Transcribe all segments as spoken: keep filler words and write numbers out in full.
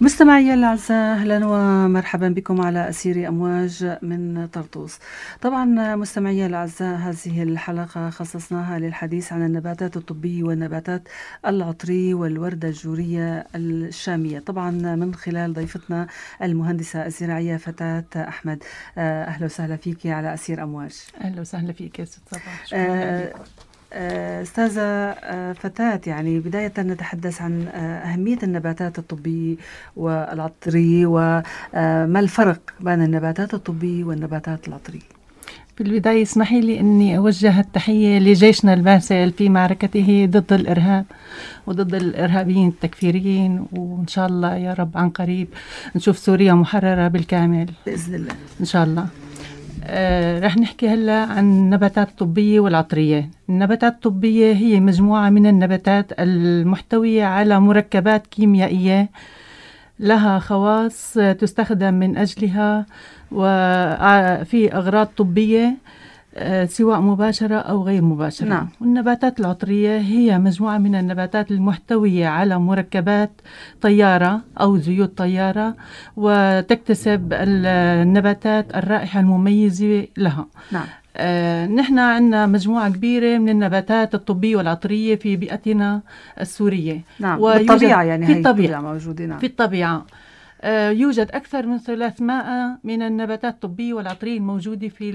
مستمعي الأعزاء، أهلا ومرحبا بكم على أسير أمواج من طرطوس. طبعا مستمعي الأعزاء، هذه الحلقة خصصناها للحديث عن النباتات الطبية والنباتات العطرية والوردة الجورية الشامية، طبعا من خلال ضيفتنا المهندسة الزراعية فتاة أحمد. أهلا وسهلا فيك على أسير أمواج. أهلا وسهلا فيك يا ست صباح. شكرا آه لك. أستاذة فتاة، يعني بداية نتحدث عن أهمية النباتات الطبية والعطرية وما الفرق بين النباتات الطبية والنباتات العطرية. في البداية اسمحي لي أني أوجه التحية لجيشنا الباسل في معركته ضد الإرهاب وضد الإرهابيين التكفيريين، وإن شاء الله يا رب عن قريب نشوف سوريا محررة بالكامل بإذن الله إن شاء الله. آه، رح نحكي هلا عن النباتات الطبية والعطرية. النباتات الطبية هي مجموعة من النباتات المحتوية على مركبات كيميائية لها خواص تستخدم من أجلها وفي أغراض طبية سواء مباشرة أو غير مباشرة. نعم. والنباتات العطرية هي مجموعة من النباتات المحتوية على مركبات طيارة أو زيوت طيارة، وتكتسب النباتات الرائحة المميزة لها. نعم. آه، نحن عندنا مجموعة كبيرة من النباتات الطبية والعطرية في بيئتنا السورية. نعم، بالطبيعة يعني في هي الطبيعة الطبيعة موجودة. نعم. في الطبيعة آه، يوجد أكثر من ثلاثمائة من النباتات الطبية والعطرية الموجودة في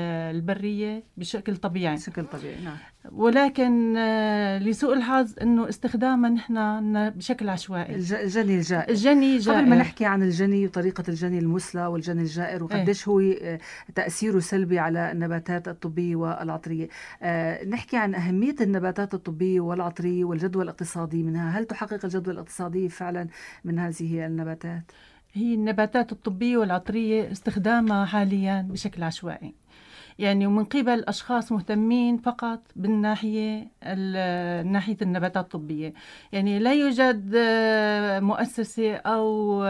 البرية بشكل طبيعي. بشكل طبيعي. نعم. ولكن آه، لسوء الحظ أنه استخدامها نحن بشكل عشوائي. الجني الجائر. الجني جائر. قبل ما نحكي عن الجني وطريقة الجني المثلى والجني الجائر وقديش هو تأثيره سلبي على النباتات الطبية والعطرية، أه نحكي عن أهمية النباتات الطبية والعطرية والجدوى الاقتصادي منها. هل تحقق الجدوى الاقتصادية فعلا من هذه النباتات؟ هي النباتات الطبية والعطرية استخدامها حاليا بشكل عشوائي، يعني ومن قبل أشخاص مهتمين فقط بالناحية ناحية النباتات الطبية. يعني لا يوجد مؤسسة أو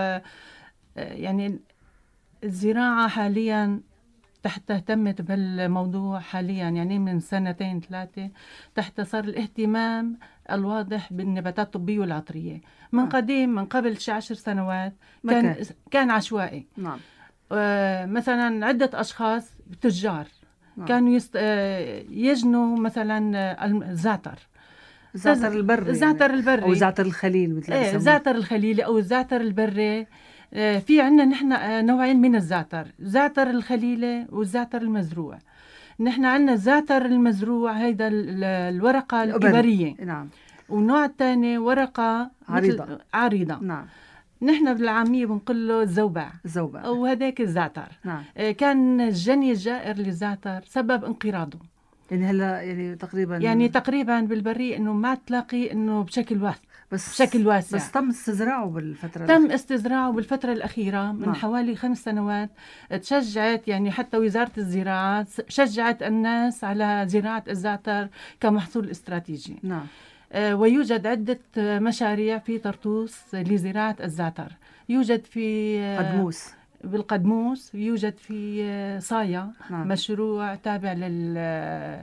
يعني الزراعة حاليا تحت اهتمت بالموضوع حاليا، يعني من سنتين ثلاثة تحت صار الاهتمام الواضح بالنباتات الطبية والعطرية. من قديم من قبل عشر سنوات كان كان. كان عشوائي. نعم. آه مثلا عدة أشخاص تجار نعم. كانوا يست... آه يجنوا مثلا الزعتر الزعتر البري، الزعتر يعني البري أو زعتر الخليل مثل ايه الزعتر الخليلي أو الزعتر البري. آه في عندنا نحن آه نوعين من الزعتر، زعتر الخليلة والزعتر المزروع. نحن عندنا الزعتر المزروع هيدا الورقة الإبرية. نعم. والنوع الثاني ورقة عريضة. عريضة. نعم. نحن بالعامية بنقول له الزوبع الزوبع أو هذاك الزعتر. نعم. كان الجني الجائر للزعتر سبب انقراضه. يعني هلا يعني تقريبا يعني تقريبا بالبرية انه ما تلاقي انه بشكل واسع بس بشكل واسع بس تم استزراعه بالفترة تم الأخيرة. استزراعه بالفترة الأخيرة من نعم. حوالي خمس سنوات. تشجعت يعني حتى وزارة الزراعة شجعت الناس على زراعة الزعتر كمحصول استراتيجي. نعم. آه ويوجد عدة مشاريع في طرطوس لزراعة الزعتر. يوجد في قدموس بالقدموس، يوجد في صايا. نعم. مشروع تابع لل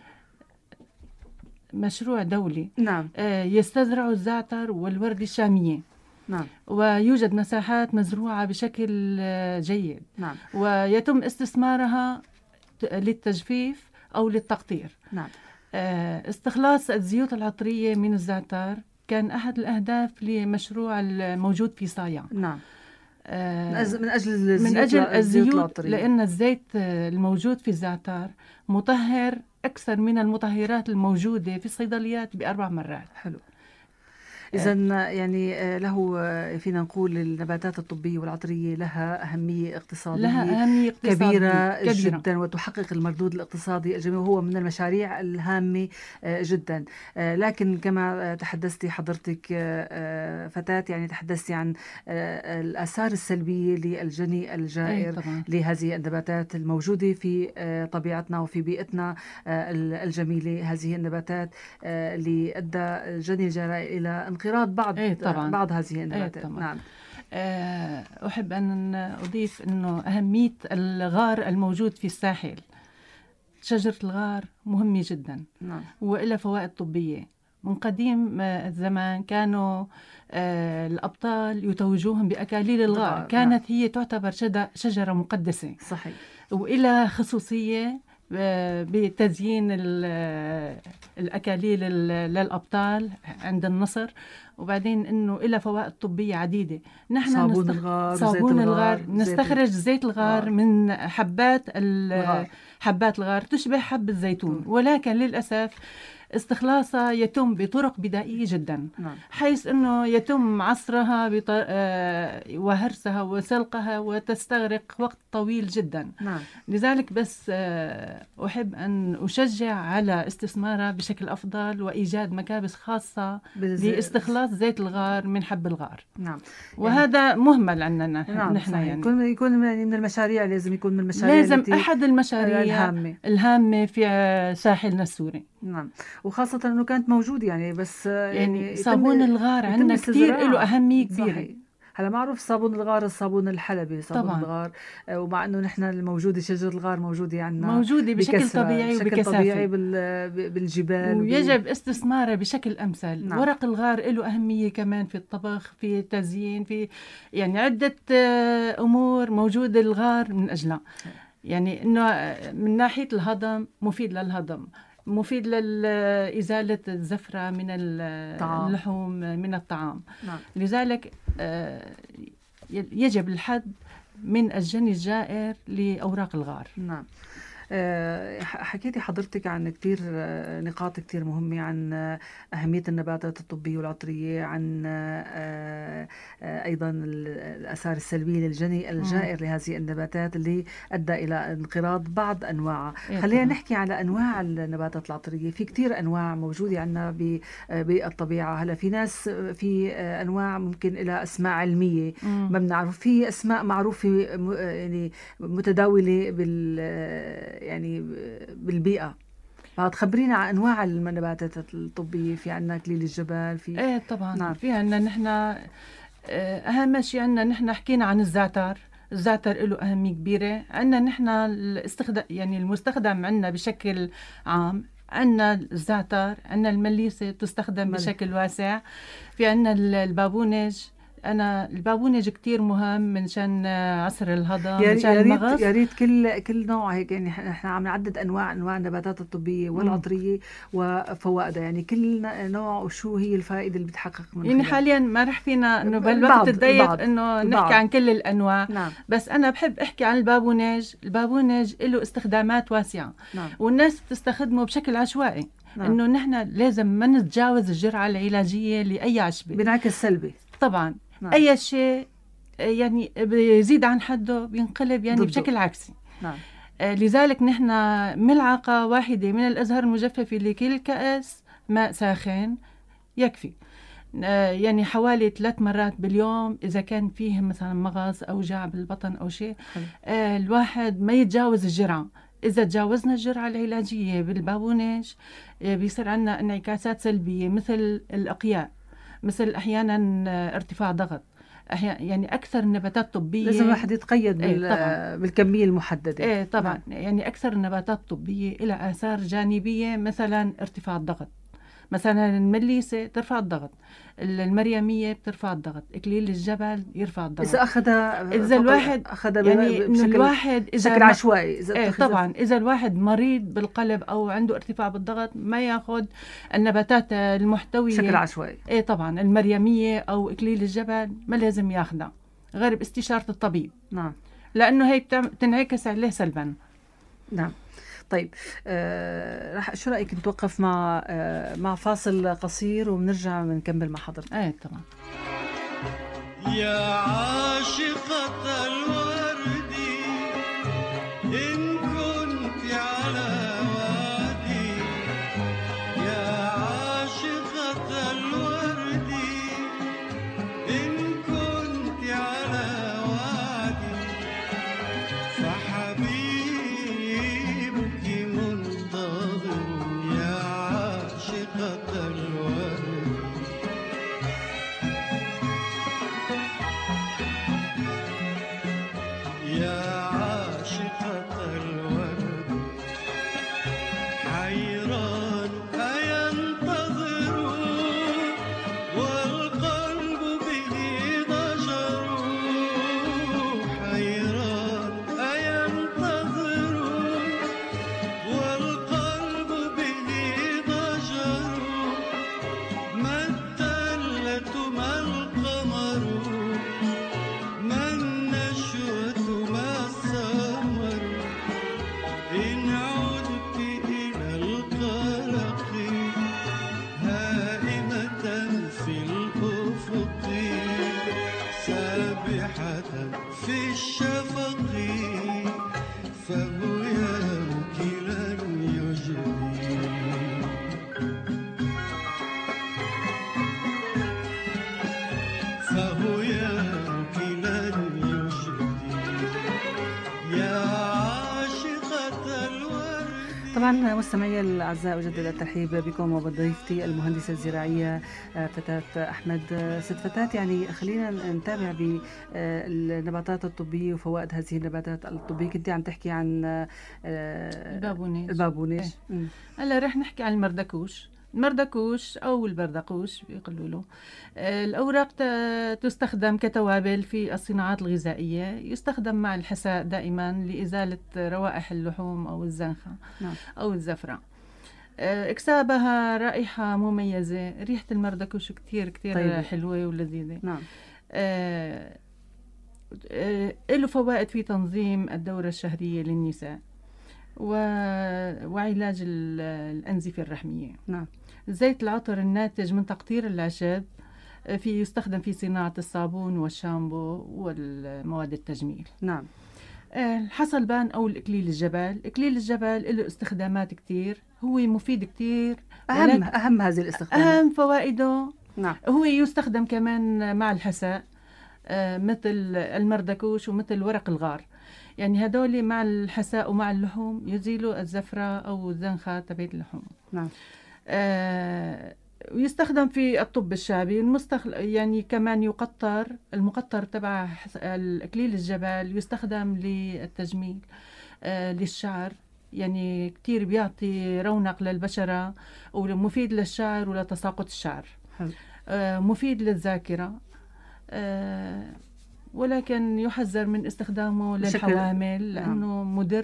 مشروع دولي. نعم. يستزرع الزعتر والوردة الشامية. نعم. ويوجد مساحات مزروعة بشكل جيد. نعم. ويتم استثمارها للتجفيف أو للتقطير. نعم. استخلاص الزيوت العطرية من الزعتر كان أحد الأهداف لمشروع الموجود في صايا. نعم. آه من أجل الزيوت, من أجل الزيوت العطرية، لأن الزيت الموجود في الزعتر مطهر أكثر من المطهرات الموجودة في الصيدليات بأربع مرات. حلو. إذا يعني له فينا نقول النباتات الطبية والعطرية لها أهمية اقتصادية, لها أهمية اقتصادية كبيرة, كبيرة جدا وتحقق المردود الاقتصادي الجميل، وهو من المشاريع الهامة جدا. لكن كما تحدثتي حضرتك فتاة، يعني تحدثتي عن الآثار السلبية للجني الجائر لهذه النباتات الموجودة في طبيعتنا وفي بيئتنا الجميلة. هذه النباتات اللي أدى الجني الجائر إلى انقراض بعض ايه طبعا. بعض هذه النباتات. ايه نعم. أحب أن أضيف أنه أهمية الغار الموجود في الساحل. شجرة الغار مهمة جدا. نعم. وإلها فوائد طبية، من قديم آه، الزمان كانوا آه، الأبطال يتوجوهم بأكاليل الغار، نعم. كانت هي تعتبر شد- شجرة مقدسة، صحيح. وإلى خصوصية آه، بتزيين ال- آه، الأكاليل ال- للأبطال عند النصر. وبعدين إنه إلى فوائد طبية عديدة. نحن صابون نستخ... الغار وزيت صابون الغار الغار، زيت نستخرج زيت الغار الغار. من حبات ال- الغار. حبات الغار تشبه حب الزيتون، طول. ولكن للأسف استخلاصها يتم بطرق بدائية جدا، نعم. حيث أنه يتم عصرها بط... آه، وهرسها وسلقها وتستغرق وقت طويل جدا. نعم. لذلك بس آه، أحب أن أشجع على استثمارها بشكل أفضل وإيجاد مكابس خاصة بالز- لاستخلاص زيت الغار من حب الغار. نعم. وهذا مهمل عندنا نعم نحن صحيح. يعني يكون يكون يعني من المشاريع، لازم يكون من المشاريع لازم التي أحد المشاريع الهامة. الهامة في آه، ساحلنا السوري. نعم. وخاصة أنه كانت موجودة يعني، بس آه، يعني يعني صابون يتم الغار يتم عندنا كتير له استزراعها. أهمية كبيرة. صحيح. هلا معروف صابون الغار الصابون الحلبي، صابون طبعاً. الغار، آه، ومع انه نحن الموجوده شجر الغار موجوده عندنا موجودة بشكل بكثرة، طبيعي بشكل وبكثافة، طبيعي بال- ب- بالجبال وب- ويجب استثمارها بشكل أمثل. نعم. ورق الغار له أهمية كمان في الطبخ، في التزيين، في يعني عدة آه، أمور موجودة الغار من أجلها. يعني إنه آه، من ناحية الهضم مفيد للهضم، مفيد لإزالة الزفرة من طعام. اللحوم من الطعام. نعم. لذلك آه، يجب الحد من الجني الجائر لأوراق الغار. نعم. آه، حكيتي حضرتك عن كتير آه، نقاط كتير مهمة، عن آه، أهمية النباتات الطبية والعطرية، عن آه، آه، أيضا الآثار السلبية للجني الجائر لهذه النباتات اللي أدى إلى انقراض بعض أنواعها. إيه خلينا طبعاً. نحكي على أنواع النباتات العطرية. في كتير أنواع موجودة عندنا ب- بالطبيعة. هلا في ناس في آه، أنواع ممكن إلى أسماء علمية مم. ما بنعرف، في أسماء معروفة م- يعني متداولة بال يعني بالبيئة. فتخبرينا عن أنواع النباتات الطبية. في عنا كليل الجبل، في ايه طبعا. نعم. في عنا نحن آه، اهم شيء عنا نحن حكينا عن الزعتر. الزعتر له أهمية كبيرة عنا نحن. الاستخدام يعني المستخدم عنا بشكل عام، عنا الزعتر، عنا المليسة تستخدم مل- بشكل واسع. في عنا البابونج. أنا البابونج كتير مهم من شان عصر الهضم، يا من شان يا ريت المغص. يا ريت كل كل نوع هيك، يعني نحن عم نعدد انواع انواع النباتات الطبيه والعطريه وفوائدها، يعني كل نوع وشو هي الفائده اللي بتحقق من يعني خلال. حاليا ما رح فينا انه البعض- بالوقت الضيق البعض- انه البعض. نحكي عن كل الانواع. نعم. بس انا بحب احكي عن البابونج. البابونج له استخدامات واسعه، نعم. والناس بتستخدمه بشكل عشوائي. نعم. انه نحن لازم ما نتجاوز الجرعه العلاجيه لاي عشبه. بنعكس سلبي. طبعا. نعم. اي شيء يعني بيزيد عن حده بينقلب يعني ضده. بشكل عكسي. نعم. آه، لذلك نحن ملعقه واحده من الازهر المجففه لكل كأس ماء ساخن يكفي. آه، يعني حوالي ثلاث مرات باليوم. إذا كان فيه مثلا مغص أو جع بالبطن أو شيء، حلو. آه، الواحد ما يتجاوز الجرعة. إذا تجاوزنا الجرعة العلاجية بالبابونج آه، بيصير عندنا انعكاسات سلبية، مثل الأقياء، مثل أحيانا آه، ارتفاع ضغط. أحيانا يعني أكثر النباتات الطبية لازم الواحد يتقيد إيه بال... طبعاً. بالكميه المحدده. إيه طبعا. نعم. يعني أكثر النباتات الطبية إلى آثار جانبية، مثلا ارتفاع الضغط. مثلا المليسة ترفع الضغط، المريمية بترفع الضغط، إكليل الجبل يرفع الضغط. اذا اخذ إذا الواحد اخذ يعني إنه بشكل الواحد إذا بشكل ما- عشوائي، اذا إيه اتخذ- طبعا. إذا الواحد مريض بالقلب أو عنده ارتفاع بالضغط ما ياخذ النباتات المحتوية بشكل عشوائي. إيه طبعا المريمية أو إكليل الجبل ما لازم ياخذها غير باستشارة الطبيب، نعم. لأنه هي بتعم- بتنعكس عليه سلبا. نعم. طيب آه، رح شو رأيك نتوقف مع آه، مع فاصل قصير وبنرجع بنكمل مع حضرتك. إيه طبعا. يا عاشقة الورد إن كنت على وادي، يا عاشقة الورد إن كنت على وادي، فحبيبك منتظر يا عاشقة الورد. سابحة في الشفق فهو يمكن يجري فهو يمكن يجري يا عاشقة الورد. طبعا مستمعي الاعزاء اجدد الترحيب بكم وبضيفتي المهندسه الزراعيه فتاة احمد. ست فتاة، يعني خلينا نتابع بالنباتات الطبيه وفوائد هذه النباتات الطبيه. كنت عم تحكي عن البابونيج. البابونيج ايه. هلا رح نحكي عن المردكوش. المردكوش أو البردقوش بيقولوا له. الأوراق تستخدم كتوابل في الصناعات الغذائية، يستخدم مع الحساء دائما لإزالة روائح اللحوم أو الزنخة نعم. أو الزفرة. إكسابها رائحة مميزة، ريحة المردكوش كتير كتير طيب. حلوة ولذيذة. نعم. آه آه له فوائد في تنظيم الدورة الشهرية للنساء و... وعلاج الأنزفة الرحمية. نعم. زيت العطر الناتج من تقطير الأعشاب في يستخدم في صناعة الصابون والشامبو والمواد التجميل. نعم. الحصلبان أو الإكليل الجبل. إكليل الجبل له استخدامات كتير، هو مفيد كتير. أهم أهم هذه الاستخدامات، أهم فوائده. نعم. هو يستخدم كمان مع الحساء مثل المردكوش ومثل ورق الغار، يعني هدول مع الحساء ومع اللحوم يزيلوا الزفرة أو الزنخة تبعت اللحوم. نعم. آه ويستخدم في الطب الشعبي المستخ... يعني كمان يقطر المقطر تبع الإكليل الجبل يستخدم للتجميل آه للشعر، يعني كتير بيعطي رونق للبشرة ومفيد للشعر ولتساقط الشعر. آه مفيد للذاكرة، آه ولكن يحذر من استخدامه للحوامل لأنه نعم. مضر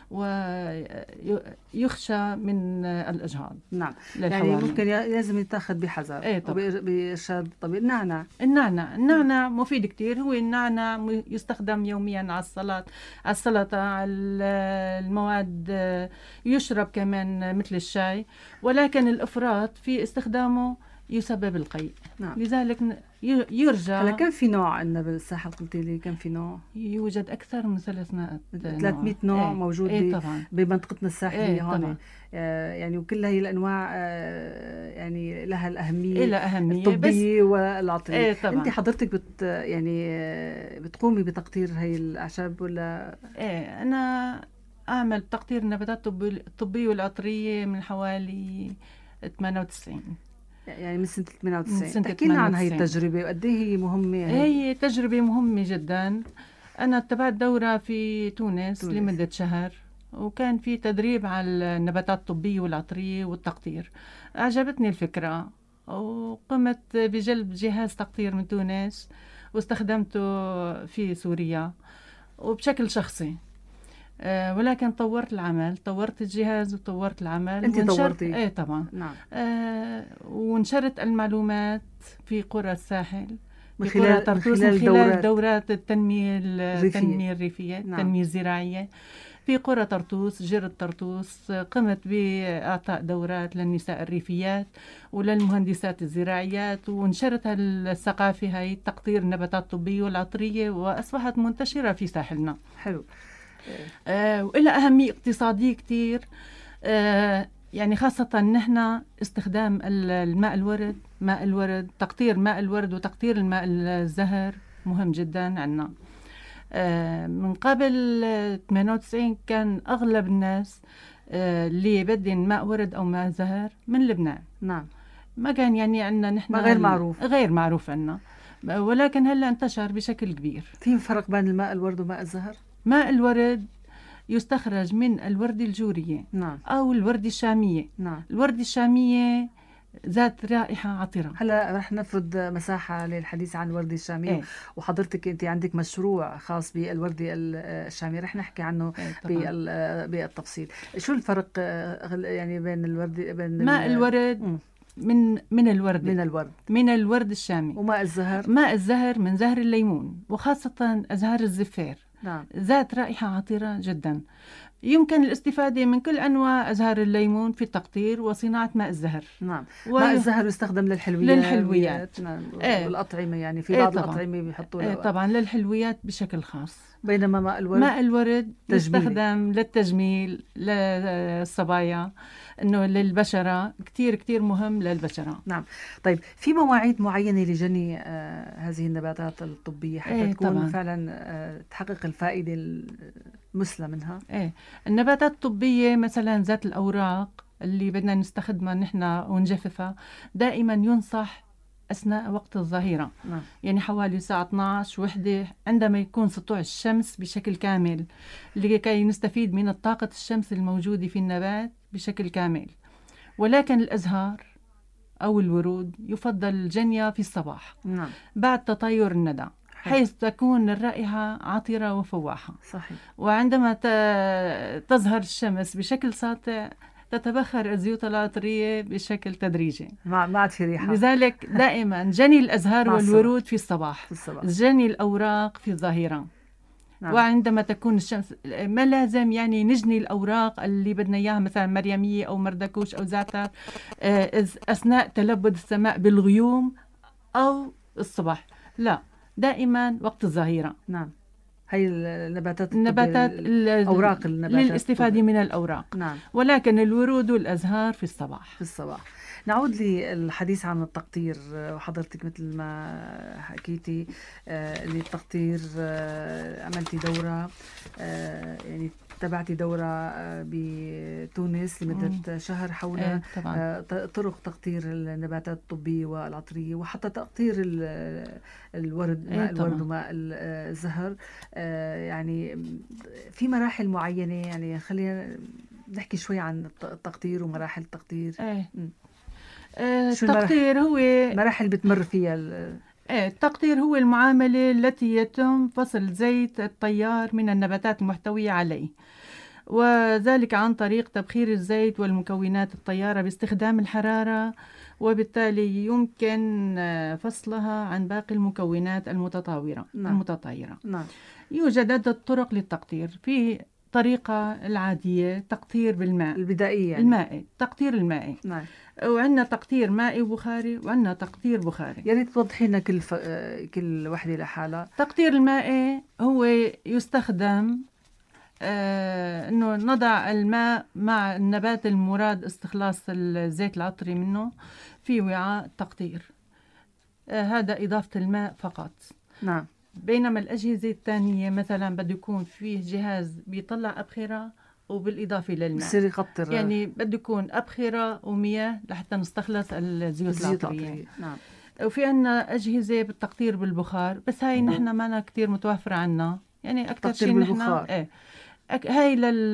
ويخشى من الإجهاض. نعم. يعني ممكن لازم يتاخذ بحذر. ايه بإرشاد الطبيب. النعناع. النعناع النعناع مفيد كتير. هو النعناع يستخدم يوميا على السلطة على السلطة على المواد، يشرب كمان مثل الشاي، ولكن الإفراط في استخدامه يسبب القيء. نعم. لذلك يرجى. هلا كم في نوع عندنا بالساحة؟ قلت لي كم في نوع؟ يوجد أكثر من ثلاثمائة ثلاثمائة نوع ايه. موجود ايه بمنطقتنا الساحلية. ايه هون آه يعني وكل هي الأنواع آه يعني لها الأهمية لها أهمية الطبية والعطرية. ايه أنت حضرتك بت يعني آه بتقومي بتقطير هي الأعشاب ولا؟ ايه أنا أعمل تقطير النباتات الطبية والعطرية من حوالي ثمانية وتسعين، يعني من سنة ثمانية وتسعين. تحكي لنا عن هاي التجربة وقد ايه هي مهمة. هي, هي تجربة مهمة جدا. أنا اتبعت دورة في تونس, تونس لمدة شهر، وكان في تدريب على النباتات الطبية والعطرية والتقطير. أعجبتني الفكرة وقمت بجلب جهاز تقطير من تونس واستخدمته في سوريا وبشكل شخصي. أه ولكن طورت العمل، طورت الجهاز وطورت العمل. أنت طورتي؟ ايه طبعا. نعم. أه ونشرت المعلومات في قرى الساحل من خلال, من خلال, من خلال دورات, دورات التنمية التنمية الريفية. نعم. التنمية الزراعية في قرى طرطوس، جرة طرطوس. قمت بإعطاء دورات للنساء الريفيات وللمهندسات الزراعيات، ونشرت الثقافة هاي تقطير النباتات الطبية والعطرية، وأصبحت منتشرة في ساحلنا. حلو. آه وإلى أهمية اقتصادية كتير، آه يعني خاصة نحن استخدام الماء الورد، ماء الورد تقطير ماء الورد وتقطير الماء الزهر مهم جدا عنا. آه من قبل ثمانية وتسعين كان أغلب الناس آه اللي بدين ماء ورد أو ماء زهر من لبنان. نعم. ما كان يعني عنا نحن غير معروف غير معروف عنا، ولكن هلا انتشر بشكل كبير. في فرق بين الماء الورد وماء الزهر؟ ماء الورد يستخرج من الوردة الجورية. نعم. أو الوردة الشامية. نعم. الوردة الشامية ذات رائحة عطرة. هلا رح نفرض مساحة للحديث عن الوردة الشامية. ايه؟ وحضرتك أنت عندك مشروع خاص بالوردة الشامية، رح نحكي عنه ايه بالتفصيل. شو الفرق يعني بين الوردة بين ماء الورد م. من من الورد من الورد من الورد الشامي. وماء الزهر؟ ماء الزهر من زهر الليمون، وخاصة أزهار الزفير. نعم. ذات رائحة عطرة جدا. يمكن الاستفادة من كل أنواع أزهار الليمون في التقطير وصناعة ماء الزهر. نعم. و... ماء الزهر يستخدم للحلويات. للحلويات. نعم. ايه. والأطعمة يعني في ايه بعض طبعا. الأطعمة بيحطوا ايه له. طبعا للحلويات بشكل خاص. بينما ماء الورد ماء الورد تجميلي. يستخدم للتجميل للصبايا، انه للبشرة كتير كتير مهم للبشرة. نعم. طيب في مواعيد معينة لجني آه هذه النباتات الطبية حتى ايه تكون طبعا. فعلا آه تحقق الفائدة المثلى منها؟ ايه النباتات الطبية مثلا ذات الأوراق اللي بدنا نستخدمها نحن ونجففها دائما ينصح أثناء وقت الظهيرة. نعم. يعني حوالي الساعة اثنعش وحدة عندما يكون سطوع الشمس بشكل كامل لكي نستفيد من طاقة الشمس الموجودة في النبات بشكل كامل. ولكن الأزهار أو الورود يفضل جنيها في الصباح. نعم. بعد تطاير الندى حيث تكون الرائحة عطرة وفواحة. صحيح. وعندما تظهر الشمس بشكل ساطع تتبخر الزيوت العطرية بشكل تدريجي، ما عاد في ريحة. لذلك دائما جني الأزهار والورود في الصباح، في الصباح. جني الأوراق في الظهيرة. نعم. وعندما تكون الشمس ما لازم يعني نجني الأوراق اللي بدنا إياها مثلا مريمية أو مردكوش أو زعتر أثناء تلبد السماء بالغيوم أو الصبح، لا، دائما وقت الظهيرة. نعم. هي النباتات النباتات أوراق النباتات للاستفادة من الأوراق. نعم. ولكن الورود والأزهار في الصباح. في الصباح. نعود للحديث عن التقطير، وحضرتك مثل ما حكيتي اللي التقطير عملتي دورة، يعني تبعتي دورة بتونس لمدة شهر حول ايه طرق تقطير النباتات الطبية والعطرية وحتى تقطير الورد، ايه ماء الورد وماء الزهر. يعني في مراحل معينة، يعني خلينا نحكي شوي عن التقطير ومراحل التقطير. ايه. اه التقطير هو مراحل بتمر فيها. ايه التقطير هو المعاملة التي يتم فصل زيت الطيار من النباتات المحتوية عليه، وذلك عن طريق تبخير الزيت والمكونات الطيارة باستخدام الحرارة، وبالتالي يمكن فصلها عن باقي المكونات المتطاورة. نعم. المتطايرة. نعم. يوجد عدة طرق للتقطير. في طريقة العادية تقطير بالماء البدائية يعني. المائي، تقطير المائي. نعم. وعندنا تقطير مائي وبخاري، وعندنا تقطير بخاري. يا ريت توضحي لنا كل ف... كل وحده لحالها. تقطير المائي هو يستخدم آه انه نضع الماء مع النبات المراد استخلاص الزيت العطري منه في وعاء تقطير. آه هذا إضافة الماء فقط. نعم. بينما الأجهزة الثانية مثلا بده يكون فيه جهاز بيطلع أبخرة وبالإضافة للماء بصير يقطر، يعني بده يكون أبخرة ومياه لحتى نستخلص الزيوت العطرية. نعم. وفي عنا أجهزة بالتقطير بالبخار، بس هاي نحن ما كتير متوفرة عنا، يعني أكثر شيء نحن ايه أك... هاي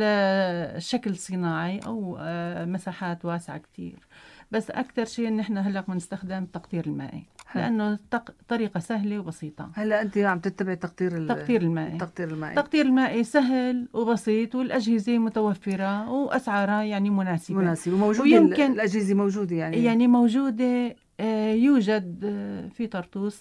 للشكل الصناعي أو مساحات واسعة كتير، بس أكثر شيء نحن هلا بنستخدم التقطير المائي لأنه تق... طريقة سهلة وبسيطة. هلا أنت عم تتبعي تقطير التقطير المائي. التقطير المائي. التقطير المائي سهل وبسيط، والأجهزة متوفرة وأسعارها يعني مناسبة. مناسبة وموجودة. ويمكن الأجهزة موجودة يعني يعني موجودة. آه يوجد آه في طرطوس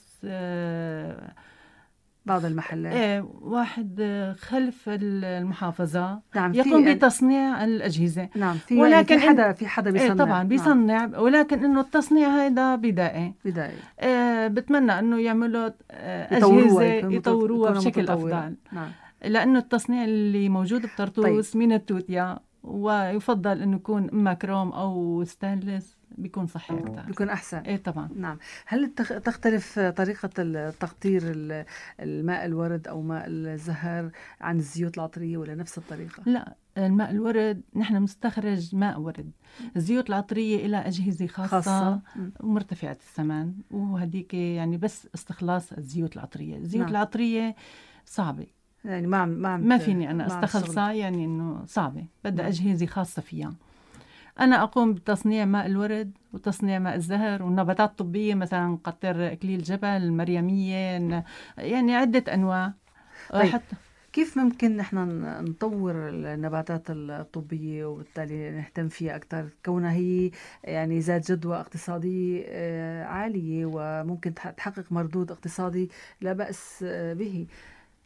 آه بعض المحلات. ايه واحد خلف المحافظة. نعم. يقوم بتصنيع الأجهزة. نعم. في ولكن في حدا في حدا بيصنع. ايه طبعا بيصنع. نعم. ولكن إنه التصنيع هذا بدائي. بدائي. آه بتمنى إنه يعملوا آه أجهزة يطوروها بشكل متطورة. أفضل. نعم. لأنه التصنيع اللي موجود بطرطوس طيب. من التوتيا، ويفضل إنه يكون إما كروم أو ستانلس، بيكون صحي أكثر، بيكون أحسن. إيه طبعا. نعم. هل تختلف طريقة التقطير الماء الورد أو ماء الزهر عن الزيوت العطرية ولا نفس الطريقة؟ لا، الماء الورد نحن مستخرج ماء ورد. الزيوت العطرية إلى أجهزة خاصة, خاصة. ومرتفعة الثمن، وهديك يعني بس استخلاص الزيوت العطرية. الزيوت نعم. العطرية صعبة، يعني ما ما, ما فيني أنا استخلصها، يعني إنه صعبة، بدها أجهزة خاصة فيها. أنا أقوم بتصنيع ماء الورد وتصنيع ماء الزهر والنباتات الطبية، مثلا نقطر إكليل جبل، المريمية، يعني عدة أنواع. طيب. حتى كيف ممكن نحن نطور النباتات الطبية وبالتالي نهتم فيها أكثر، كونها هي يعني ذات جدوى اقتصادية عالية وممكن تحقق مردود اقتصادي لا بأس به؟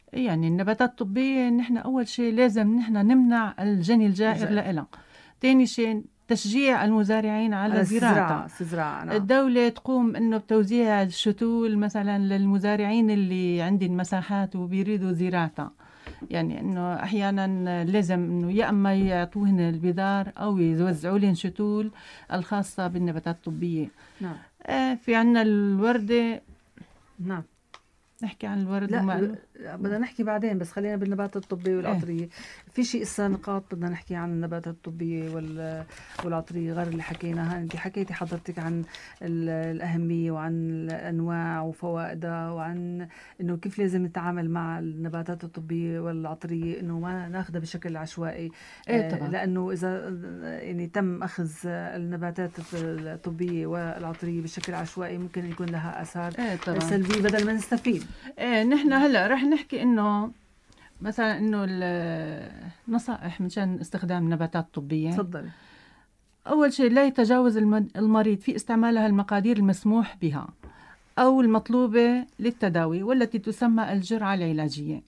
يعني النباتات الطبية نحن أول شيء لازم نحن نمنع الجني الجائر الجائر. لها. تاني شيء تشجيع المزارعين على, على زراعتها. الزراعة الزراعة نعم. الدولة تقوم إنه بتوزيع الشتول مثلا للمزارعين اللي عندهم مساحات وبيريدوا زراعتها. يعني إنه أحيانا لازم إنه يا إما يعطوهن البذار أو يوزعوا لهم شتول الخاصة بالنباتات الطبية. نعم. آه في عنا الوردة. نعم. نحكي عن الورد لا وما ب- بدنا نحكي بعدين، بس خلينا بالنباتات الطبية والعطرية. في شيء إسا نقاط بدنا نحكي عن النباتات الطبية وال- والعطرية غير اللي حكيناها. أنت حكيتي حضرتك عن ال- الأهمية وعن الأنواع وفوائدها وعن إنه كيف لازم نتعامل مع النباتات الطبية والعطرية، إنه ما ناخذها بشكل عشوائي. إيه آه، طبعا. لأنه إذا يعني تم أخذ النباتات الطبية والعطرية بشكل عشوائي ممكن يكون لها آثار إيه طبعا. سلبية بدل ما نستفيد. إيه نحن هلا رح نحكي إنه مثلا إنه النصائح مشان استخدام النباتات الطبية. تفضل. أول شيء لا يتجاوز الم- المريض في استعمالها المقادير المسموح بها أو المطلوبة للتداوي والتي تسمى الجرعة العلاجية.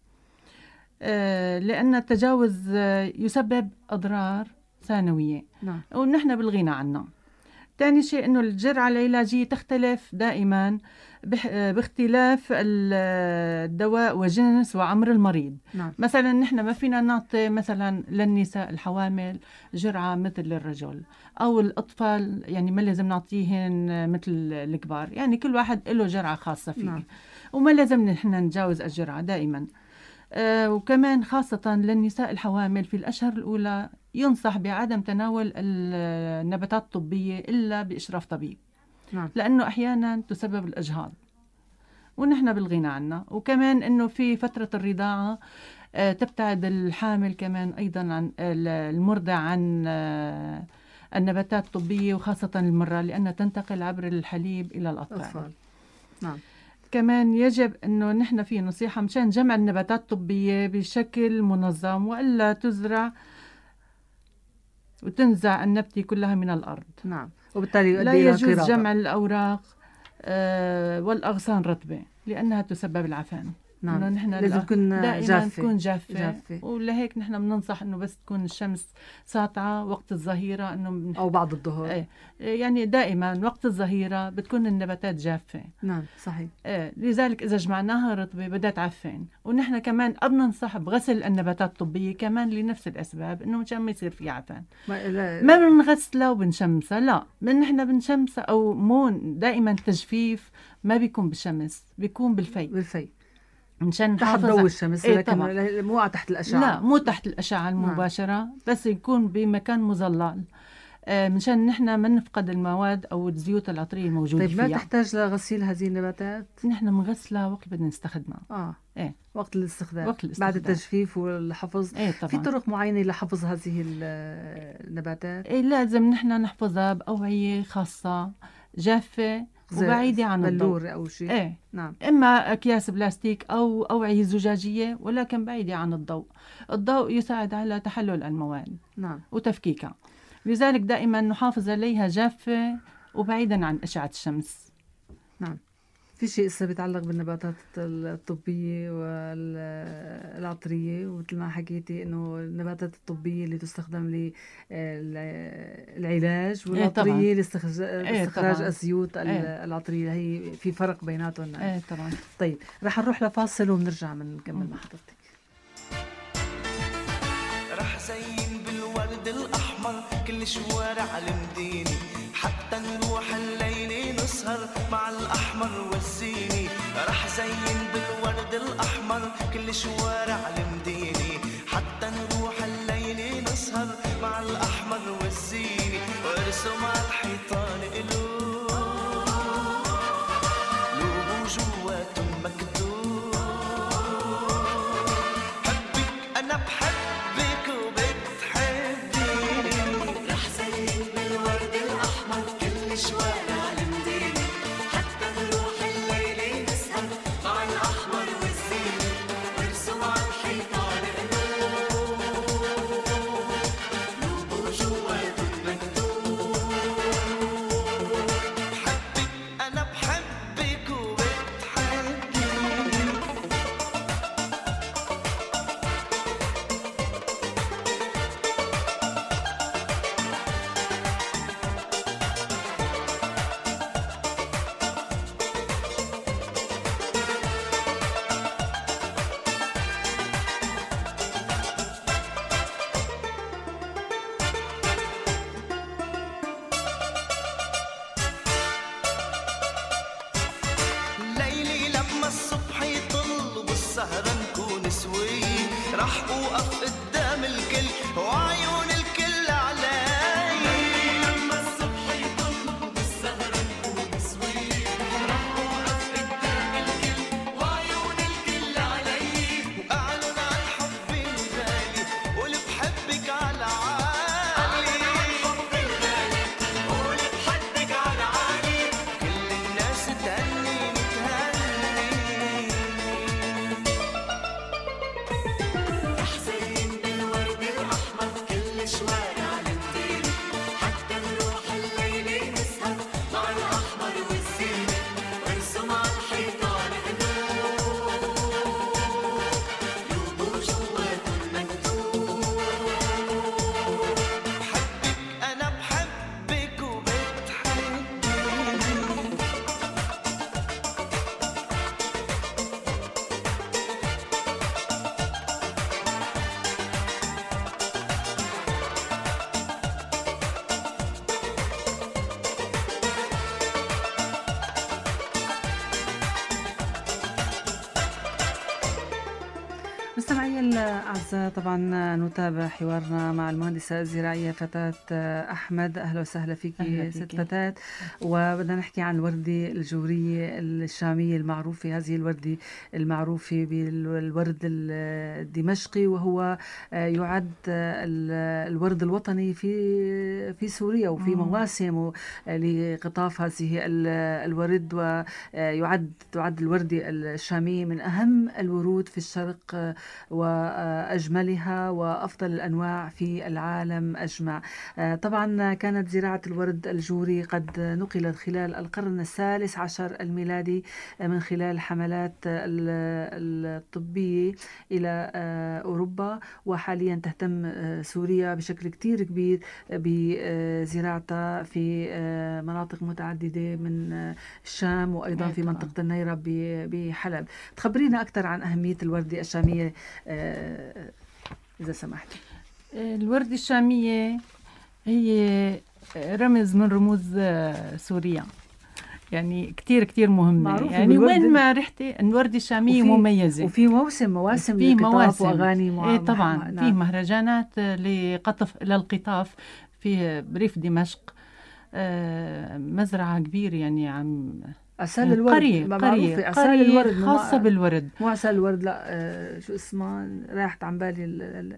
آه، لأن التجاوز آه، يسبب أضرار ثانوية نعم. ونحن بالغنى عنها. ثاني شيء إنه الجرعة العلاجية تختلف دائما بح- آه، باختلاف ال- الدواء وجنس وعمر المريض. نعم. مثلا نحن ما فينا نعطي مثلا للنساء الحوامل جرعة مثل الرجل، أو الأطفال يعني ما لازم نعطيهن مثل الكبار، يعني كل واحد له جرعة خاصة فيه. نعم. وما لازم نحن نتجاوز الجرعة دائما. آه وكمان خاصة للنساء الحوامل في الأشهر الأولى ينصح بعدم تناول ال- النباتات الطبية إلا بإشراف طبيب، نعم. لأنه أحيانا تسبب الإجهاض ونحن بالغنى عنها. وكمان إنه في فترة الرضاعة آه، تبتعد الحامل كمان أيضا عن ال- المرضع عن آه، النباتات الطبية وخاصة المرة، لأنها تنتقل عبر الحليب إلى الأطفال. أطفال. نعم. كمان يجب أنه نحن في نصيحة مشان جمع النباتات الطبية بشكل منظم وإلا تزرع وتنزع النبتة كلها من الأرض. نعم. وبالتالي لا يؤدي إلى يجوز انقراض. جمع الأوراق آه، والأغصان رطبة لأنها تسبب العفن. نعم. إنه نحن لازم الأ- تكون دائما جافة. تكون جافة, جافة. ولهيك نحن بننصح إنه بس تكون الشمس ساطعة وقت الظهيرة إنه بنح- أو بعد الظهر. إيه، يعني دائما وقت الظهيرة بتكون النباتات جافة. نعم صحيح. إيه، لذلك إذا جمعناها رطبة بدها تعفن. ونحن كمان بننصح بغسل النباتات الطبية كمان لنفس الأسباب، إنه مشان ما يصير في عفن. ما, لا. ما بنغسلها وبنشمسها، لا، من نحن بنشمسها أو مو دائما التجفيف ما بيكون بالشمس، بيكون بالفي بالفي مشان تحت نحافظ ضوء على- الشمس. إيه لكن طبعاً. لا- مو على تحت الأشعة. لا مو تحت الأشعة المباشرة. بس يكون بمكان مظلل آه، مشان نحن ما نفقد المواد أو الزيوت العطرية الموجودة طيب ما فيها. تحتاج لغسيل هذه النباتات؟ نحن بنغسلها وقت بدنا نستخدمها. آه. إيه. وقت الاستخدام. وقت الاستخدام. بعد التجفيف والحفظ. إيه في طبعا. طرق معينة لحفظ هذه ال- النباتات؟ إيه لازم نحن نحفظها بأوعية خاصة جافة زي وبعيدة عن الضوء. بلور أو شيء. إيه، نعم. إما أكياس بلاستيك أو أوعية زجاجية، ولكن بعيدة عن الضوء. الضوء يساعد على تحلل المواد نعم. وتفكيكها، لذلك دائما نحافظ عليها جافة وبعيدا عن أشعة الشمس. نعم. في شيء إسا بيتعلق بالنباتات الطبية والعطرية، ومثل ما حكيتي إنه النباتات الطبية اللي تستخدم للعلاج والعطرية لاستخراج إيه استخراج طبعاً. الزيوت إيه. العطرية. هي في فرق بيناتهم. إيه طبعا. طيب رح نروح لفاصل وبنرجع بنكمل مع حضرتك. رح زين بالورد الأحمر كل شوارع المدينة، حتى نروح الليلة نسهر مع الأحمر والزيني. رح زين بالورد الأحمر كل شوارع المدينة، حتى نروح الليلة نسهر مع الأحمر والزيني. وارسم على الحيطان قلوب قلوب جواتهم مكتوب، حبك أنا بحبك وبتحبيني. رح زين بالورد الأحمر كل شوارع المدينة، حتى نروح الليلة نسهر مع الأحمر والزيني. وارسم على الحيطان قلوب قلوب جواتهم مكتوب، بحبك أنا بحبك وبتحبيني. بالسهرة نكون سوي، رح أوقف قدام الكل وعيون الكل علي. لما الصبح يطل بالسهرة نكون سوي، رح أوقف قدام الكل وعيون الكل علي. وأعلن عن حبي الغالي قول بحبك على عالي. حب الغالي قول بحبك على عالي. كل الناس تهنيني تهنيني. رح زين بالورد الأحمر كل شوارع المدينة، حتى نروح الليلة نسهر مع الأحمر والزينة، وارسم على الحيطان هدوء يوضوا جواتهم مكتوب. بحبك أنا بحبك وبتحبيني. مستمعي الأعزاء، طبعا نتابع حوارنا مع المهندسة الزراعية فتاة أحمد. أهلا وسهلا فيك أهلا ست فيكي. فتاة. وبدنا نحكي عن الوردة الجورية الشامية المعروفة، هذه الوردة المعروفة بالورد الدمشقي، وهو يعد الورد الوطني في في سوريا، وفي مم. مواسم لقطاف هذه الورد، ويعد تعد الوردة الشامية من أهم الورود في الشرق وأجملها وأفضل الأنواع في العالم أجمع. طبعا كانت زراعة الورد الجوري قد نقلت خلال القرن الثالث عشر الميلادي من خلال حملات الطبية إلى أوروبا، وحاليا تهتم سوريا بشكل كتير كبير بزراعتها في مناطق متعددة من الشام، وأيضا في طبعاً. منطقة النيرة بحلب. تخبرينا أكثر عن أهمية الوردة الشامية إذا سمحت. الوردة الشامية هي رمز من رموز سوريا، يعني كتير كتير مهمة. معروفة يعني بالوردة. وين ما رحتي الوردة الشامية وفي- مميزة. وفي موسم مواسم في لقطاف مواسم. وأغاني مع... إيه طبعا مع... في نعم. مهرجانات لقطف للقطاف في بريف دمشق. آه، مزرعة كبيرة يعني عم عسل الورد. قرية ما قرية معروفة عسل قرية الورد مو- خاصة بالورد. مو عسل الورد، لا آه شو اسمها، راحت عن بالي ال ال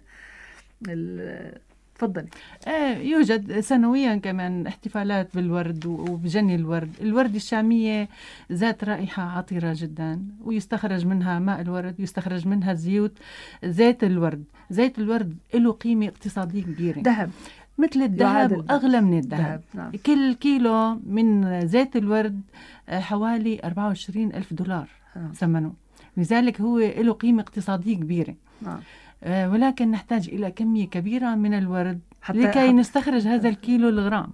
ال تفضلي. آه، يوجد سنويا كمان احتفالات بالورد وبجني الورد. الورد الشامية ذات رائحة عطرة جدا، ويستخرج منها ماء الورد، يستخرج منها زيوت زيت الورد. زيت الورد له قيمة اقتصادية كبيرة، ذهب. مثل الذهب يعادل وأغلى من الذهب. ذهب، نعم. كل كيلو من زيت الورد آه، حوالي أربعة وعشرين ألف دولار نعم. ثمنه، لذلك هو له قيمة اقتصادية كبيرة. نعم. آه، ولكن نحتاج إلى كمية كبيرة من الورد حتى- لكي حتى- نستخرج هذا الكيلو الغرام.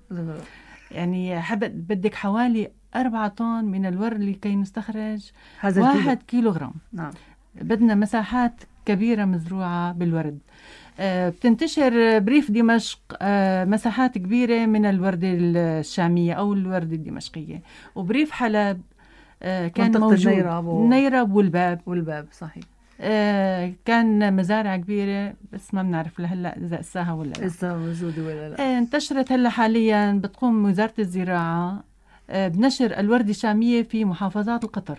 يعني حب- بدك حوالي أربعة طن من الورد لكي نستخرج هذا واحد الكيلو. كيلو غرام. نعم. بدنا مساحات كبيرة مزروعة بالورد. آه، بتنتشر بريف دمشق آه، مساحات كبيرة من الوردة الشامية أو الوردة الدمشقية، وبريف حلب آه، كان منطقة موجود النيرب و- النيرب والباب. والباب صحيح. آه، كان مزارع كبيرة بس ما بنعرف لهلا إذا أساها ولا لا. إذا موجودة ولا لا. آه، انتشرت هلا حاليا. بتقوم وزارة الزراعة آه، بنشر الوردة الشامية في محافظات القطر.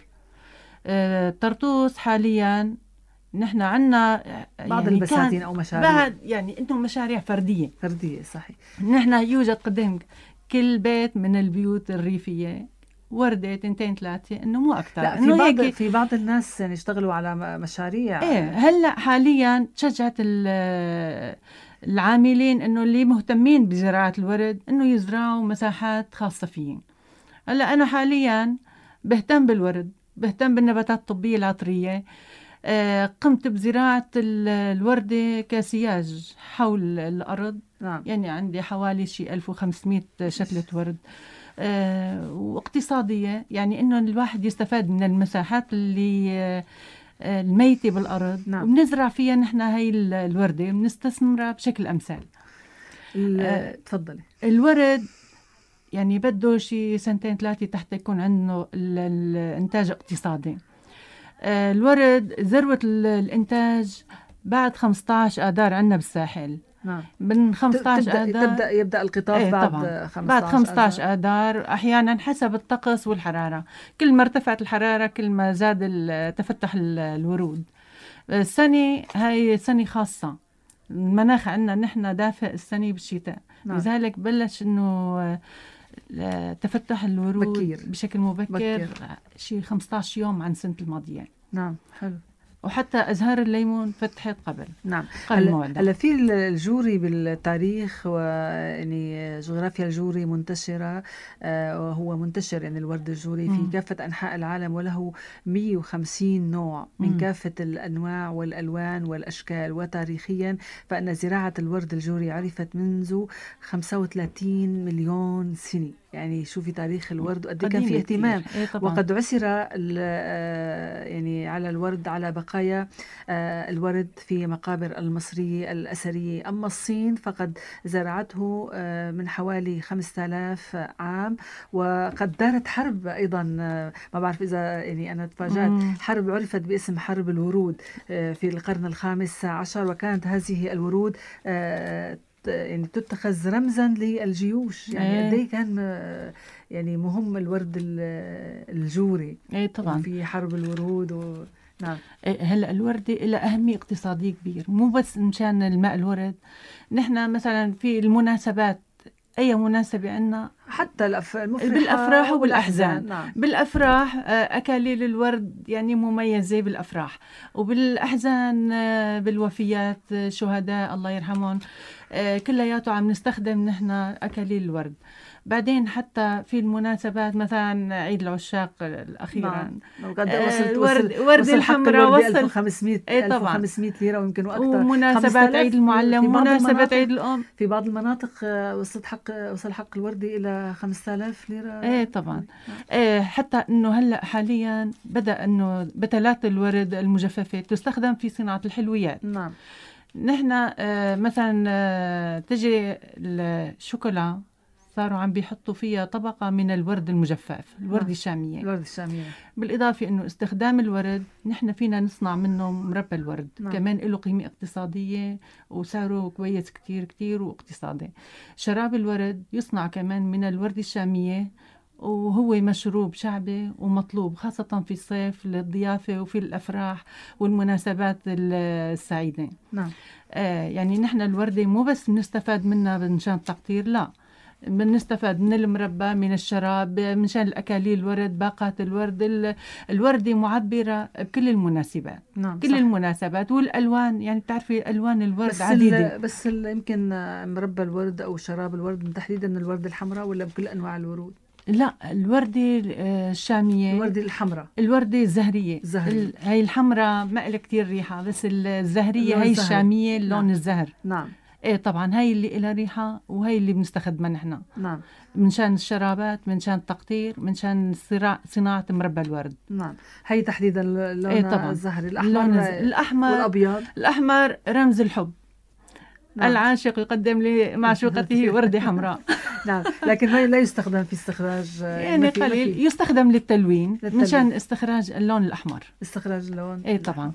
آه، طرطوس حاليا نحن عنا بعض يعني البساتين كان أو مشاريع بعد يعني انتم مشاريع فردية. فردية صحيح. نحن يوجد قدام كل بيت من البيوت الريفية وردة تنتين ثلاثة، انه مو اكثر. لا، في انه بعض هيك في بعض الناس يعني اشتغلوا على م- مشاريع. ايه. هلا حاليا تشجعت ال- العاملين انه اللي مهتمين بزراعة الورد انه يزرعوا مساحات خاصة فيهم. هلا انا حاليا بهتم بالورد، بهتم بالنباتات الطبية العطرية. آه، قمت بزراعة ال- الوردة كسياج حول الأرض. نعم. يعني عندي حوالي شي ألف وخمسمية شكلة ورد. آه، واقتصادية، يعني إنه الواحد يستفاد من المساحات اللي آه، الميتة بالأرض. نعم. وبنزرع فيها نحن هاي ال- الوردة بنستثمرها بشكل أمثال. ال- آه، تفضلي. الورد يعني بده شي سنتين ثلاثة تحت يكون عنده ال- الإنتاج اقتصادي. آه، الورد ذروة ال- الإنتاج بعد خمسة عشر آذار عندنا بالساحل. نعم. من خمسة عشر تبدأ, آذار تبدأ يبدأ القطاف إيه بعد طبعاً. خمسة عشر بعد خمسة عشر آذار. آذار، أحيانا حسب الطقس والحرارة. كل ما ارتفعت الحرارة كل ما زاد ال- تفتح ال- الورود. السنة هاي سنة خاصة، المناخ عندنا نحن دافئ السنة بالشتاء. نعم. لذلك بلش إنه آه، تفتح الورود بكير. بشكل مبكر بكير. شيء خمسة عشر يوم عن السنة الماضية. نعم حلو. وحتى أزهار الليمون فتحت قبل نعم. قبل هلا موعدها. هلا في الجوري بالتاريخ، ويعني جغرافيا الجوري منتشرة، آه، وهو منتشر يعني الورد الجوري في مم. كافة أنحاء العالم، وله مئة وخمسين نوع من مم. كافة الأنواع والألوان والأشكال. وتاريخيا فإن زراعة الورد الجوري عرفت منذ خمسة وثلاثين مليون سنة. يعني شوفي تاريخ الورد وقد إيه كان في قديمة اهتمام. كتير. إيه طبعاً. وقد عثر ال- آه، يعني على الورد على بقايا آه، الورد في مقابر المصرية الأثرية. أما الصين فقد زرعته آه، من حوالي خمسة آلاف عام، وقد دارت حرب أيضا، آه، ما بعرف إذا يعني أنا تفاجأت، مم. حرب عرفت باسم حرب الورود آه، في القرن الخامس عشر. وكانت هذه الورود آه، ت- يعني تتخذ رمزا للجيوش. يعني إيه. قد إيه كان آه، يعني مهم الورد ال- الجوري إيه طبعا. في حرب الورود و... نعم. إيه هلا الوردة لها أهمية اقتصادية كبير، مو بس مشان الماء الورد. نحن مثلا في المناسبات، أي مناسبة عنا حتى الأف... المفرحة بالأفراح وبالأحزان. نعم. بالأفراح آه، أكاليل الورد يعني مميزة بالأفراح، وبالأحزان آه، بالوفيات آه، شهداء الله يرحمهم، آه، كلياته عم نستخدم نحن أكاليل الورد. بعدين حتى في المناسبات مثلا عيد العشاق الأخيرا، نعم. وقد آه، وصلت الورد- وصل وردة وصل الحمراء الورد وصل- ألف وخمسمئة إيه طبعاً. ألف وخمسمئة ليرة ويمكن أكثر. ومناسبات خمسة آلاف عيد المعلم في بعض ومناسبة المناطق- عيد الأم. في بعض المناطق آه، وصلت حق وصل حق الوردة إلى خمسة آلاف ليرة. ايه طبعا. نعم. إيه حتى انه هلا حاليا بدا انه بتلات الورد المجففه تستخدم في صناعه الحلويات. نعم. نحن آه مثلا آه تجي الشوكولا صاروا عم بيحطوا فيها طبقه من الورد المجفف، الورد نعم. الشاميه. الورد الشامية. بالاضافه انه استخدام الورد نحن فينا نصنع منه مربى الورد. نعم. كمان له قيمه اقتصاديه وسعره كويس كتير كتير واقتصادي. شراب الورد يصنع كمان من الورد الشاميه، وهو مشروب شعبي ومطلوب خاصة في الصيف للضيافة وفي الأفراح والمناسبات السعيدة. نعم. آه يعني نحن الوردة مو بس بنستفاد منها منشان التقطير، لا، بنستفاد من المربى، من الشراب، منشان الأكاليل الورد، باقات الورد. ال- الوردة معبرة بكل المناسبات. نعم. كل صح. المناسبات والألوان، يعني بتعرفي ألوان الورد بس عديدة. ال بس ال يمكن آه، مربى الورد أو شراب الورد تحديدا من الوردة الحمراء ولا بكل أنواع الورود؟ لا، الوردة آه، الشامية، الوردة الحمراء. الوردة الزهرية. الزهرية. ال- هاي الحمراء ما إلها كتير ريحة، بس الزهرية اللون هاي الزهري. الشامية اللون نعم. الزهر. نعم. ايه طبعا هاي اللي إلها ريحة وهي اللي بنستخدمها نحن نعم. منشان الشرابات، منشان التقطير، منشان صراع- صناعة مربى الورد. نعم. هي تحديدا اللون إيه طبعاً. الزهري. اللون الأحمر الز- الأحمر والأبيض. الأحمر رمز الحب. نعم. العاشق يقدم لمعشوقته وردة حمراء. نعم. لكن ما لا يستخدم في استخراج آه، يعني ما في- ما قليل في يستخدم للتلوين للتلوين. منشان استخراج اللون الأحمر. استخراج اللون. ايه طبعا.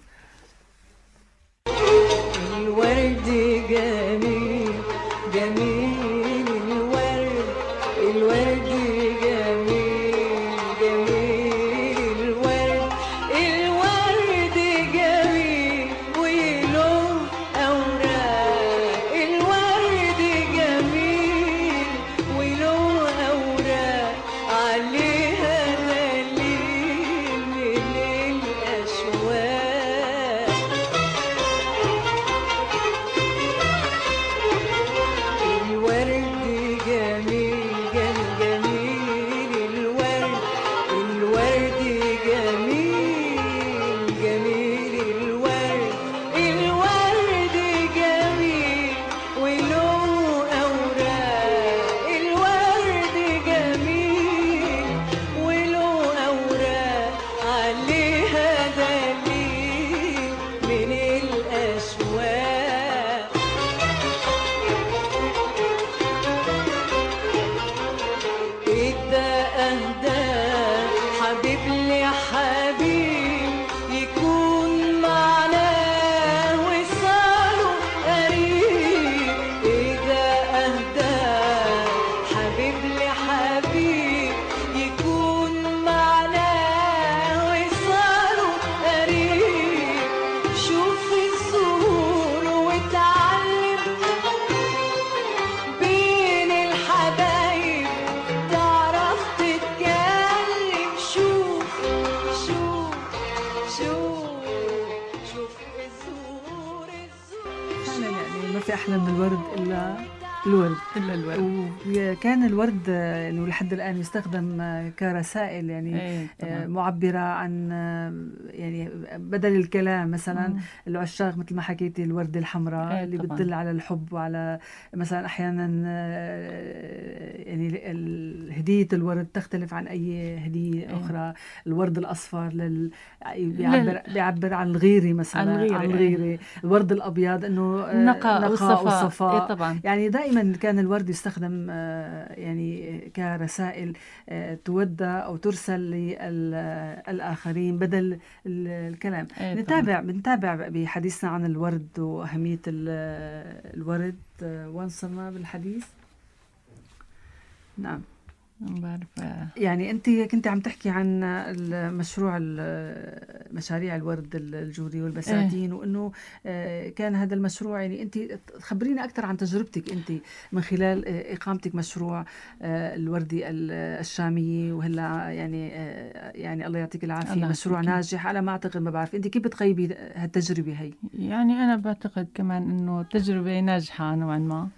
الورد جميل جميل الورد الورد جميل جميل الورد الورد جميل وله أوراق الورد جميل وله أوراق عليها دليل من الأشواق فعلا يعني ما في أحلى من الورد إلا الورد. إلا الورد. وكان الورد آه، يعني ولحد الآن يستخدم آه، كرسائل يعني إيه آه، طبعاً. معبرة عن آه، يعني بدل الكلام مثلا مم. العشاق مثل ما حكيتي الوردة الحمراء إيه اللي طبعاً. بتدل على الحب وعلى مثلا أحيانا آه، يعني ال- هدية الورد تختلف عن أي هدية إيه. أخرى. الورد الأصفر لل... بيعبر بيعبر عن الغيرة مثلا، عن الغيرة، عن إيه. الغيرة. الورد الأبيض إنه آه، النقاء نقاء والصفاء. والصفاء. إيه طبعاً. يعني دائما كان الورد يستخدم آه، يعني كرسائل آه، تودى أو ترسل للآخرين بدل ال- الكلام. إيه طبعاً. نتابع بنتابع بحديثنا عن الورد وأهمية ال- الورد. آه، وين صرنا بالحديث؟ نعم. ما بعرف. آه. يعني أنت كنت عم تحكي عن المشروع ال- مشاريع الورد الجوري والبساتين، وإنه آه، كان هذا المشروع يعني أنت خبرينا أكثر عن تجربتك أنت من خلال آه، إقامتك مشروع آه، الوردي ال- الشامية، وهلا يعني آه، يعني الله يعطيك العافية الله مشروع يعافيك. ناجح على ما أعتقد. ما بعرف أنت كيف بتقيمي هالتجربة هي؟ يعني أنا بعتقد كمان إنه تجربة ناجحة نوعا ما.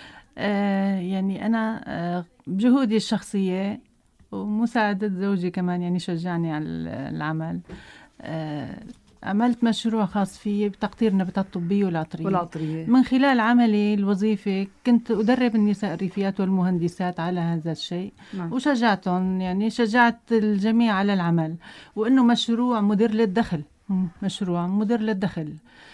آه يعني أنا آه بجهودي الشخصية ومساعدة زوجي كمان يعني شجعني على العمل. آه عملت مشروع خاص فيه بتقطير النباتات الطبية والعطرية. والعطرية. من خلال عملي الوظيفي كنت أدرب النساء الريفيات والمهندسات على هذا الشيء. نعم. وشجعتهم، يعني شجعت الجميع على العمل، وإنه مشروع مدير للدخل. مم، مشروع مدير للدخل.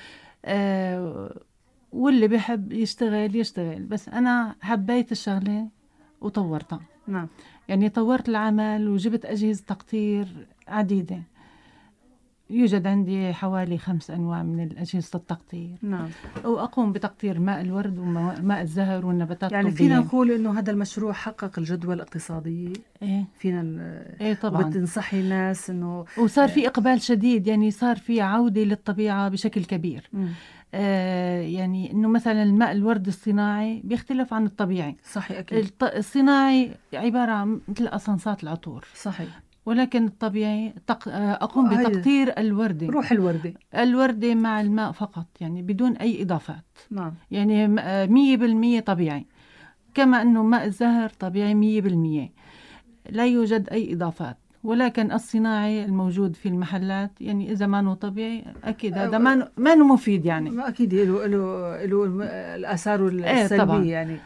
آه واللي بيحب يشتغل يشتغل، بس أنا حبيت الشغلة وطورتها. نعم. يعني طورت العمل وجبت أجهزة تقطير عديدة. يوجد عندي حوالي خمس أنواع من الأجهزة التقطير، نعم. وأقوم بتقطير ماء الورد وماء الزهر والنباتات يعني الطبية. فينا نقول إنه هذا المشروع حقق الجدوى الاقتصادية. إيه. فينا ن- إيه طبعا. وبتنصحي الناس إنه وصار في إقبال شديد، يعني صار في عودة للطبيعة بشكل كبير. مم. آه يعني إنه مثلا الماء الورد الصناعي بيختلف عن الطبيعي. صحيح أكيد. الط- الصناعي عبارة عن مثل أسانسات العطور، صحيح. ولكن الطبيعي تق... آه، أقوم هاي- بتقطير الوردة. روح الوردة. الوردة مع الماء فقط، يعني بدون أي إضافات. نعم. يعني م- آه، مية بالمية طبيعي، كما أنه ماء الزهر طبيعي مية بالمية، لا يوجد أي إضافات. ولكن الصناعي الموجود في المحلات يعني إذا ما هو طبيعي أكيد هذا ما ن- ما نو مفيد يعني. ما أكيد له له له الم- الآثار إيه السلبية طبعاً. يعني.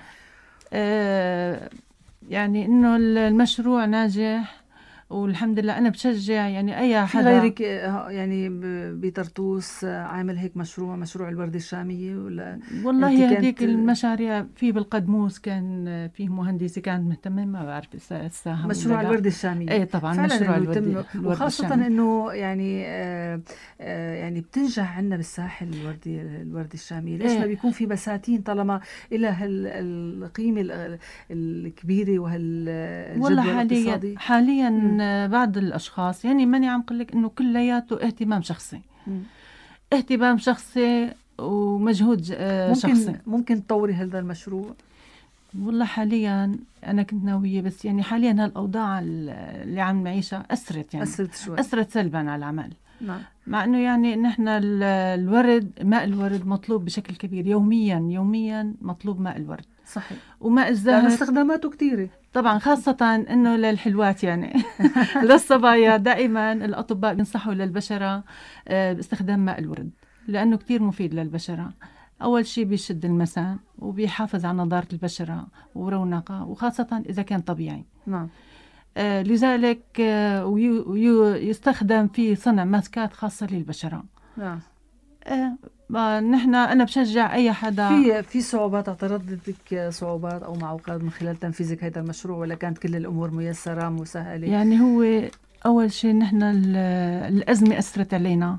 آه يعني إنه المشروع ناجح، والحمد لله. أنا بشجع يعني أي في حدا. غيرك آه، يعني ب- بطرطوس آه، عامل هيك مشروع مشروع الوردة الشامية ولا؟ أنت والله كانت- هذيك المشاريع في بالقدموس كان فيه مهندسة كانت مهتمة، ما بعرف إذا الساهم مشروع ولا لا. الوردة الشامية. ايه طبعا فعلا مشروع إنه الوردة, يتم، الوردة وخاصة الشامي. إنه يعني آه آه يعني بتنجح عندنا بالساحل الوردة الوردة الشامية. ليش إيه. ما بيكون في بساتين طالما إلها هال- القيمة ال- الكبيرة وهالجدوى والله حاليا الاقتصادي؟ حاليا مم. آه، بعض الاشخاص، يعني ماني عم قل لك انه كلياته اهتمام شخصي، مم. اهتمام شخصي ومجهود ج- آه، شخصي. ممكن ممكن تطوري هذا المشروع؟ والله حاليا انا كنت ناويه، بس يعني حاليا هالاوضاع ال- اللي عم نعيشها اثرت يعني أثرت شوي. اثرت سلبا على العمل. نعم. مع انه يعني نحن ال- الورد، ماء الورد مطلوب بشكل كبير، يوميا يوميا مطلوب ماء الورد صحيح. وماء لأنه الزهر استخداماته كثيرة. طبعا، خاصة انه للحلوات يعني للصبايا. دائما الاطباء بينصحوا للبشرة آه، باستخدام ماء الورد لانه كتير مفيد للبشرة. اول شيء بيشد المسام وبيحافظ على نضارة البشرة ورونقها، وخاصة اذا كان طبيعي. نعم. آه، لذلك آه، وي- وي- يستخدم في صنع ماسكات خاصة للبشرة. نعم. آه، ما نحن أنا بشجع أي حدا. في في صعوبات اعترضتك صعوبات أو معوقات من خلال تنفيذك هذا المشروع، ولا كانت كل الأمور ميسرة مسهلة؟ يعني هو أول شيء نحن ال- الأزمة أثرت علينا.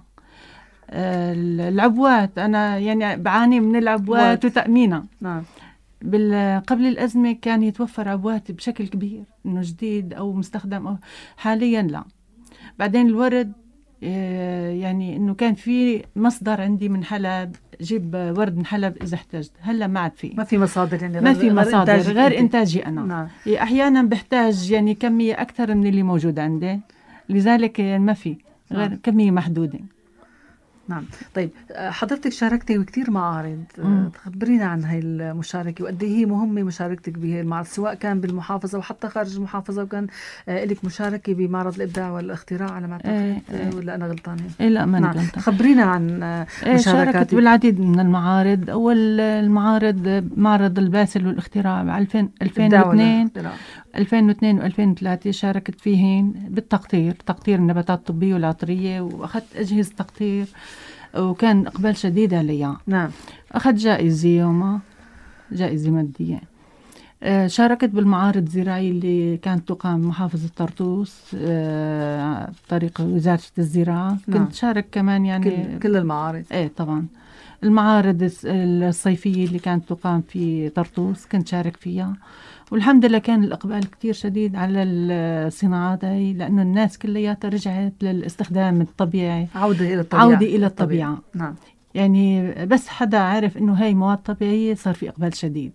آه، العبوات، أنا يعني بعاني من العبوات عبوات. وتأمينها. نعم. بال- قبل الأزمة كان يتوفر عبوات بشكل كبير، إنه جديد أو مستخدم أو حاليا لا. بعدين الورد آه، يعني إنه كان في مصدر عندي من حلب، جيب ورد من حلب إذا احتجت. هلا ما عاد في ما في مصادر يعني ما غير- في غير مصادر إنتاجك غير أنت. إنتاجي أنا. نعم. إيه، أحيانا بحتاج يعني كمية أكثر من اللي موجود عندي، لذلك يعني ما في غير نعم. كمية محدودة. نعم. طيب آه، حضرتك شاركتي بكثير معارض، آه، مم. تخبرينا عن هاي المشاركة وقد إيه هي مهمة مشاركتك بهي المعرض، سواء كان بالمحافظة وحتى خارج المحافظة، وكان آه، لك مشاركة بمعرض الإبداع والاختراع على ما أعتقد، إيه، آه، إيه. ولا أنا غلطانة؟ إيه لا ماني نعم، غلطانة. خبرينا عن آه، إيه، شاركت مشاركاتك. بالعديد من المعارض. أول المعارض معرض الباسل والاختراع ب إبداع ألفين واثنين والاختراع. ألفين واثنين وألفين وثلاثة شاركت فيهن بالتقطير، تقطير النباتات الطبية والعطرية، وأخذت أجهزة تقطير وكان إقبال شديد عليها. نعم. أخذت جائزة يومها، جائزة مادية. آه، شاركت بالمعارض الزراعية اللي كانت تقام محافظة طرطوس آه، طريق وزارة الزراعة. نعم. كنت شارك كمان يعني كل, كل المعارض. ايه طبعا. المعارض الس- الصيفية اللي كانت تقام في طرطوس كنت شارك فيها، والحمد لله كان الإقبال كتير شديد على الصناعات هاي، لأنه الناس كلياتها رجعت للاستخدام الطبيعي، عودة إلى الطبيعة. عودة إلى الطبيعة. نعم. يعني بس حدا عارف إنه هاي مواد طبيعية صار في إقبال شديد.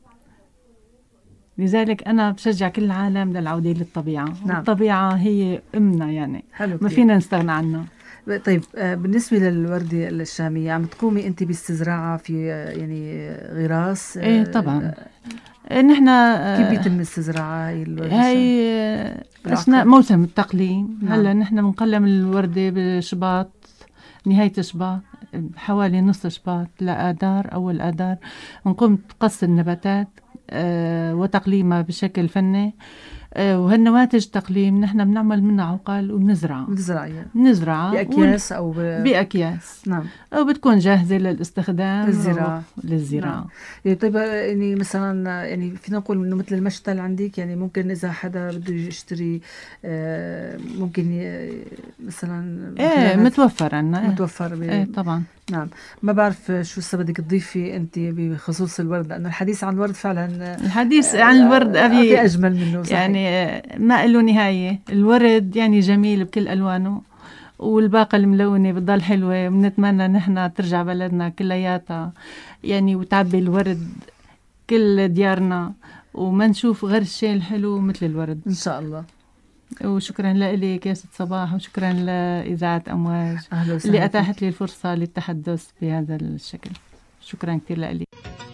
لذلك أنا بشجع كل العالم للعودة للطبيعة. نعم. الطبيعة هي أمنا، يعني حلو ما كتير. فينا نستغنى عنها. طيب آه، بالنسبة للوردة الشامية، عم تقومي أنت باستزراعها في آه، يعني غراس؟ آه، إيه طبعا. نحن كيف بيتم استزراعها هاي الوردة الشامية؟ هاي بالعقد؟ أثناء موسم التقليم. نعم. هلا نحن بنقلم الوردة بشباط، نهاية شباط، حوالي نص شباط لآذار، أول آذار بنقوم بقص النباتات آه، وتقليمها بشكل فني. آه، وهالنواتج تقليم نحن بنعمل منها عقال وبنزرعها. بتزرعيها بنزرعها بأكياس أو ب... بأكياس، نعم. وبتكون جاهزة للاستخدام للزراعة. و- للزراعة. نعم. يعني طيب يعني مثلا يعني فينا نقول انه مثل المشتل عندك، يعني ممكن اذا حدا بده يشتري آه، ممكن ي- مثلا من ايه خلال هذا- متوفر عنا. ايه, متوفر ب... ايه طبعا. نعم. ما بعرف شو هسه بدك تضيفي انت بخصوص الورد، لانه الحديث عن الورد فعلا الحديث عن الورد آه، أبي في اجمل منه. صحيح. يعني آه، ما له نهاية. الورد يعني جميل بكل ألوانه، والباقة الملونة بتضل حلوة، وبنتمنى نحن ترجع بلدنا كلياتها يعني وتعبي الورد كل ديارنا، وما نشوف غير الشيء الحلو مثل الورد ان شاء الله. وشكرا لك يا ست صباح، وشكرا لإذاعة أمواج اهلا وسهلا اللي فيك. أتاحت لي الفرصة للتحدث بهذا الشكل. شكرا كثير لك.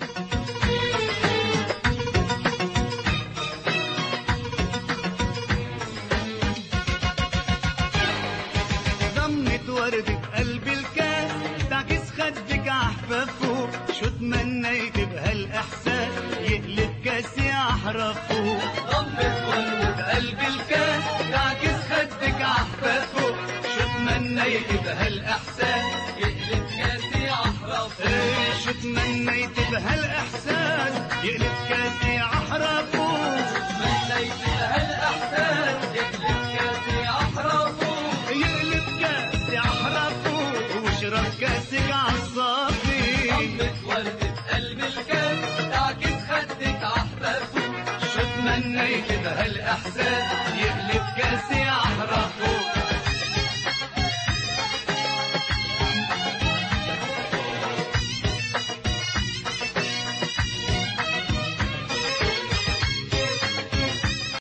ضمت ورد بقلب الكاس، تعكس خدك عحفافه، شو تمنيت بهالإحساس يقلب كاسي أحرفه. ضمت ورد بقلب الكاس، تعكس خدك عحفافه، شو تمنيت بهالإحساس يقلب كاسي أحرفه. إيه شو تمنيت بهالإحساس يقلب كاسي أحرفه. تمنيت بهالإحساس يقلب كاسي أحرفه. يقلب كاسي أحرفه واشرب كاسك عالصافي. ضمت ورد بقلب الكاس، تعكس خدك عحفافه، شو تمنيت بهالإحساس يقلب